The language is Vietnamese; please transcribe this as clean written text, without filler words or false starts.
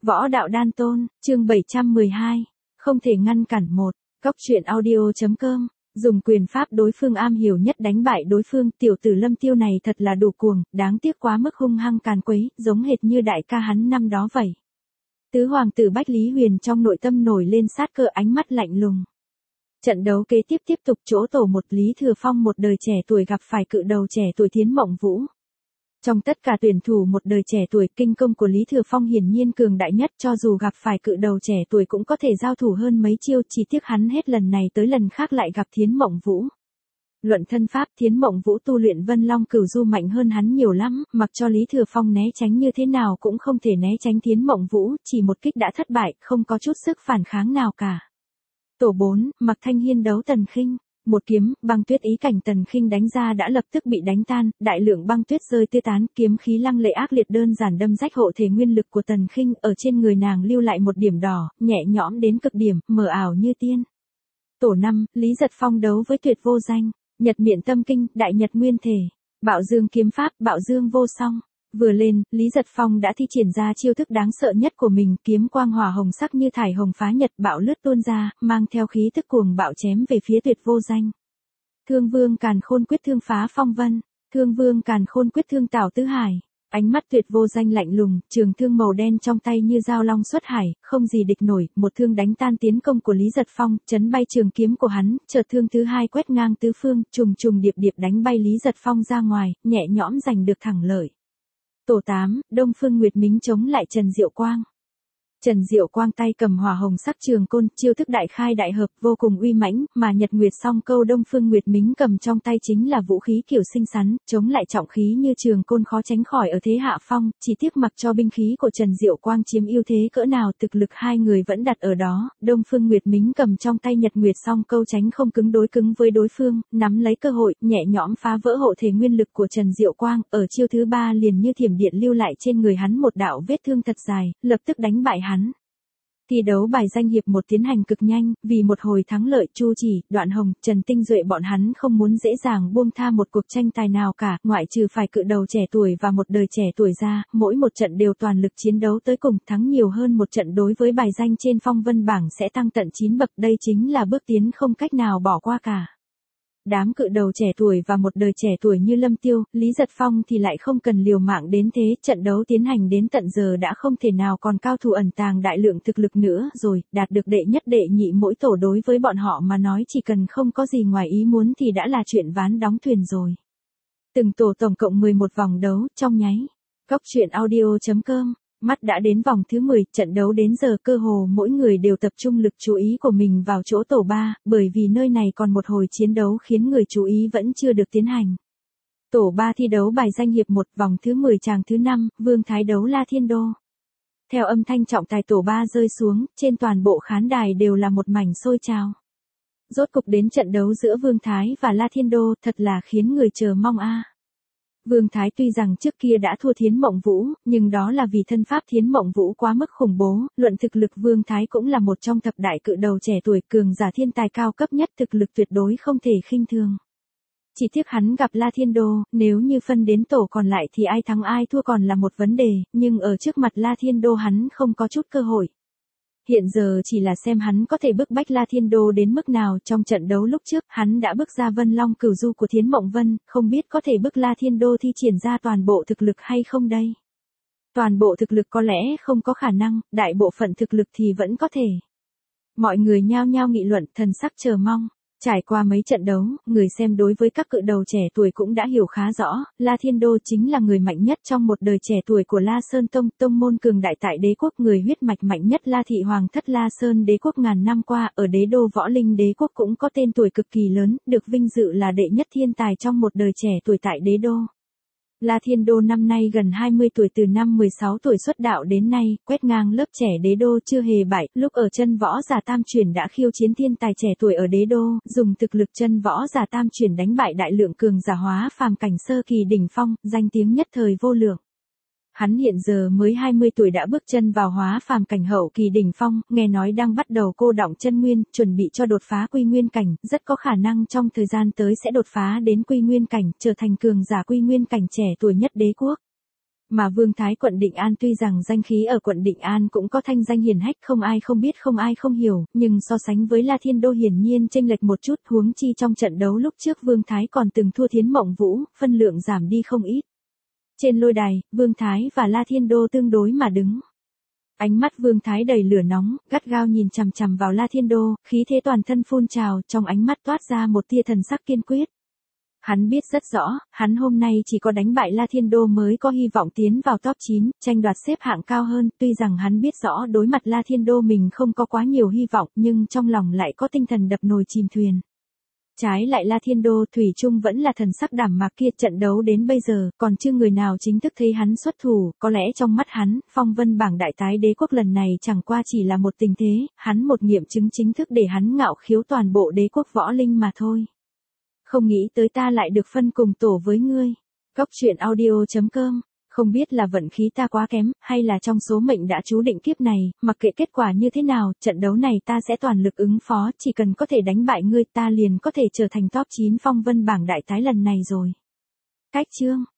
Võ đạo đan tôn, chương 712. Không thể ngăn cản một. Góc truyện audio.com. Dùng quyền pháp đối phương am hiểu nhất đánh bại đối phương. Tiểu tử Lâm Tiêu này thật là đủ cuồng, đáng tiếc quá mức hung hăng càn quấy, giống hệt như đại ca hắn năm đó vậy. Tứ hoàng tử Bách Lý Huyền trong nội tâm nổi lên sát cơ, ánh mắt lạnh lùng. Trận đấu kế tiếp tục chỗ tổ một. Lý Thừa Phong một đời trẻ tuổi gặp phải cự đầu trẻ tuổi Thiến Mộng Vũ. Trong tất cả tuyển thủ một đời trẻ tuổi, kinh công của Lý Thừa Phong hiển nhiên cường đại nhất, cho dù gặp phải cự đầu trẻ tuổi cũng có thể giao thủ hơn mấy chiêu, chỉ tiếc hắn hết lần này tới lần khác lại gặp Thiến Mộng Vũ. Luận thân pháp, Thiến Mộng Vũ tu luyện Vân Long Cửu Du mạnh hơn hắn nhiều lắm, mặc cho Lý Thừa Phong né tránh như thế nào cũng không thể né tránh Thiến Mộng Vũ, chỉ một kích đã thất bại, không có chút sức phản kháng nào cả. Tổ 4, Mạc Thanh Hiên đấu Tần Khinh. Một kiếm, băng tuyết ý cảnh Tần Khinh đánh ra đã lập tức bị đánh tan, đại lượng băng tuyết rơi tứ tán, kiếm khí lăng lệ ác liệt đơn giản đâm rách hộ thể nguyên lực của Tần Khinh, ở trên người nàng lưu lại một điểm đỏ, nhẹ nhõm đến cực điểm, mờ ảo như tiên. Tổ 5, Lý Giật Phong đấu với Tuyệt Vô Danh. Nhật Miện Tâm Kinh, Đại Nhật Nguyên Thể. Bạo Dương kiếm pháp, Bạo Dương Vô Song. Vừa lên, Lý Giật Phong đã thi triển ra chiêu thức đáng sợ nhất của mình, kiếm quang hỏa hồng sắc như thải hồng phá nhật bạo lướt tuôn ra, mang theo khí tức cuồng bạo chém về phía Tuyệt Vô Danh. Thương Vương Càn Khôn quyết thương phá phong vân, Thương Vương Càn Khôn quyết thương Tào Tứ Hải. Ánh mắt Tuyệt Vô Danh lạnh lùng, trường thương màu đen trong tay như dao long xuất hải, không gì địch nổi, một thương đánh tan tiến công của Lý Giật Phong, chấn bay trường kiếm của hắn, chợt thương thứ hai quét ngang tứ phương, trùng trùng điệp điệp đánh bay Lý Giật Phong ra ngoài, nhẹ nhõm giành được thắng lợi. Tổ 8, Đông Phương Nguyệt Mính chống lại Trần Diệu Quang. Trần Diệu Quang tay cầm hỏa hồng sắc trường côn, chiêu thức đại khai đại hợp, vô cùng uy mãnh, mà Nhật Nguyệt Song Câu Đông Phương Nguyệt Mính cầm trong tay chính là vũ khí kiểu xinh xắn, chống lại trọng khí như trường côn khó tránh khỏi ở thế hạ phong, chỉ tiếc mặc cho binh khí của Trần Diệu Quang chiếm ưu thế cỡ nào, thực lực hai người vẫn đặt ở đó, Đông Phương Nguyệt Mính cầm trong tay Nhật Nguyệt Song Câu tránh không cứng đối cứng với đối phương, nắm lấy cơ hội, nhẹ nhõm phá vỡ hộ thể nguyên lực của Trần Diệu Quang, ở chiêu thứ ba liền như thiểm điện lưu lại trên người hắn một đạo vết thương thật dài, lập tức đánh bại hắn. Thi đấu bài danh hiệp 1 tiến hành cực nhanh, vì một hồi thắng lợi, Chu Chỉ, Đoạn Hồng, Trần Tinh Duệ bọn hắn không muốn dễ dàng buông tha một cuộc tranh tài nào cả, ngoại trừ phải cự đầu trẻ tuổi và một đời trẻ tuổi ra, mỗi một trận đều toàn lực chiến đấu tới cùng, thắng nhiều hơn một trận đối với bài danh trên phong vân bảng sẽ tăng tận 9 bậc, đây chính là bước tiến không cách nào bỏ qua cả. Đám cự đầu trẻ tuổi và một đời trẻ tuổi như Lâm Tiêu, Lý Giật Phong thì lại không cần liều mạng đến thế, trận đấu tiến hành đến tận giờ đã không thể nào còn cao thủ ẩn tàng đại lượng thực lực nữa rồi, đạt được đệ nhất đệ nhị mỗi tổ đối với bọn họ mà nói chỉ cần không có gì ngoài ý muốn thì đã là chuyện ván đóng thuyền rồi. Từng tổ tổng cộng 11 vòng đấu, trong nháy. Góc truyện audio.com. Mắt đã đến vòng thứ 10, trận đấu đến giờ cơ hồ mỗi người đều tập trung lực chú ý của mình vào chỗ tổ 3, bởi vì nơi này còn một hồi chiến đấu khiến người chú ý vẫn chưa được tiến hành. Tổ 3 thi đấu bài danh hiệp 1 vòng thứ 10 chàng thứ 5, Vương Thái đấu La Thiên Đô. Theo âm thanh trọng tài tổ 3 rơi xuống, trên toàn bộ khán đài đều là một mảnh sôi trào. Rốt cục đến trận đấu giữa Vương Thái và La Thiên Đô, thật là khiến người chờ mong a. Vương Thái tuy rằng trước kia đã thua Thiến Mộng Vũ, nhưng đó là vì thân pháp Thiến Mộng Vũ quá mức khủng bố, luận thực lực Vương Thái cũng là một trong thập đại cự đầu trẻ tuổi cường giả thiên tài cao cấp nhất, thực lực tuyệt đối không thể khinh thường. Chỉ tiếc hắn gặp La Thiên Đô, nếu như phân đến tổ còn lại thì ai thắng ai thua còn là một vấn đề, nhưng ở trước mặt La Thiên Đô hắn không có chút cơ hội. Hiện giờ chỉ là xem hắn có thể bức bách La Thiên Đô đến mức nào, trong trận đấu lúc trước, hắn đã bức ra Vân Long Cửu Du của Thiến Mộng Vân, không biết có thể bức La Thiên Đô thi triển ra toàn bộ thực lực hay không đây. Toàn bộ thực lực có lẽ không có khả năng, đại bộ phận thực lực thì vẫn có thể. Mọi người nhao nhao nghị luận, thần sắc chờ mong. Trải qua mấy trận đấu, người xem đối với các cự đầu trẻ tuổi cũng đã hiểu khá rõ, La Thiên Đô chính là người mạnh nhất trong một đời trẻ tuổi của La Sơn Tông, tông môn cường đại tại đế quốc, người huyết mạch mạnh nhất La Thị Hoàng thất La Sơn đế quốc ngàn năm qua, ở đế đô Võ Linh đế quốc cũng có tên tuổi cực kỳ lớn, được vinh dự là đệ nhất thiên tài trong một đời trẻ tuổi tại đế đô. La Thiên Đô năm nay gần 20 tuổi, từ năm 16 tuổi xuất đạo đến nay, quét ngang lớp trẻ đế đô chưa hề bại, lúc ở chân võ giả tam truyền đã khiêu chiến thiên tài trẻ tuổi ở đế đô, dùng thực lực chân võ giả tam truyền đánh bại đại lượng cường giả hóa phàm cảnh sơ kỳ đỉnh phong, danh tiếng nhất thời vô lượng. Hắn hiện giờ mới 20 tuổi đã bước chân vào hóa phàm cảnh hậu kỳ đỉnh phong, nghe nói đang bắt đầu cô đọng chân nguyên, chuẩn bị cho đột phá quy nguyên cảnh, rất có khả năng trong thời gian tới sẽ đột phá đến quy nguyên cảnh, trở thành cường giả quy nguyên cảnh trẻ tuổi nhất đế quốc. Mà Vương Thái quận Định An tuy rằng danh khí ở quận Định An cũng có thanh danh hiển hách không ai không biết không ai không hiểu, nhưng so sánh với La Thiên Đô hiển nhiên chênh lệch một chút, huống chi trong trận đấu lúc trước Vương Thái còn từng thua Thiến Mộng Vũ, phân lượng giảm đi không ít. Trên lôi đài, Vương Thái và La Thiên Đô tương đối mà đứng. Ánh mắt Vương Thái đầy lửa nóng, gắt gao nhìn chằm chằm vào La Thiên Đô, khí thế toàn thân phun trào, trong ánh mắt toát ra một tia thần sắc kiên quyết. Hắn biết rất rõ, hắn hôm nay chỉ có đánh bại La Thiên Đô mới có hy vọng tiến vào top 9, tranh đoạt xếp hạng cao hơn, tuy rằng hắn biết rõ đối mặt La Thiên Đô mình không có quá nhiều hy vọng, nhưng trong lòng lại có tinh thần đập nồi chìm thuyền. Trái lại La Thiên Đô thủy chung vẫn là thần sắc đảm mạc kia, trận đấu đến bây giờ, còn chưa người nào chính thức thấy hắn xuất thủ, có lẽ trong mắt hắn, phong vân bảng đại tái đế quốc lần này chẳng qua chỉ là một tình thế, hắn một nghiệm chứng chính thức để hắn ngạo khiếu toàn bộ đế quốc võ linh mà thôi. Không nghĩ tới ta lại được phân cùng tổ với ngươi. Góc truyện audio.com. Không biết là vận khí ta quá kém, hay là trong số mệnh đã chú định kiếp này, mặc kệ kết quả như thế nào, trận đấu này ta sẽ toàn lực ứng phó, chỉ cần có thể đánh bại ngươi ta liền có thể trở thành top 9 phong vân bảng đại tái lần này rồi. Cách chương.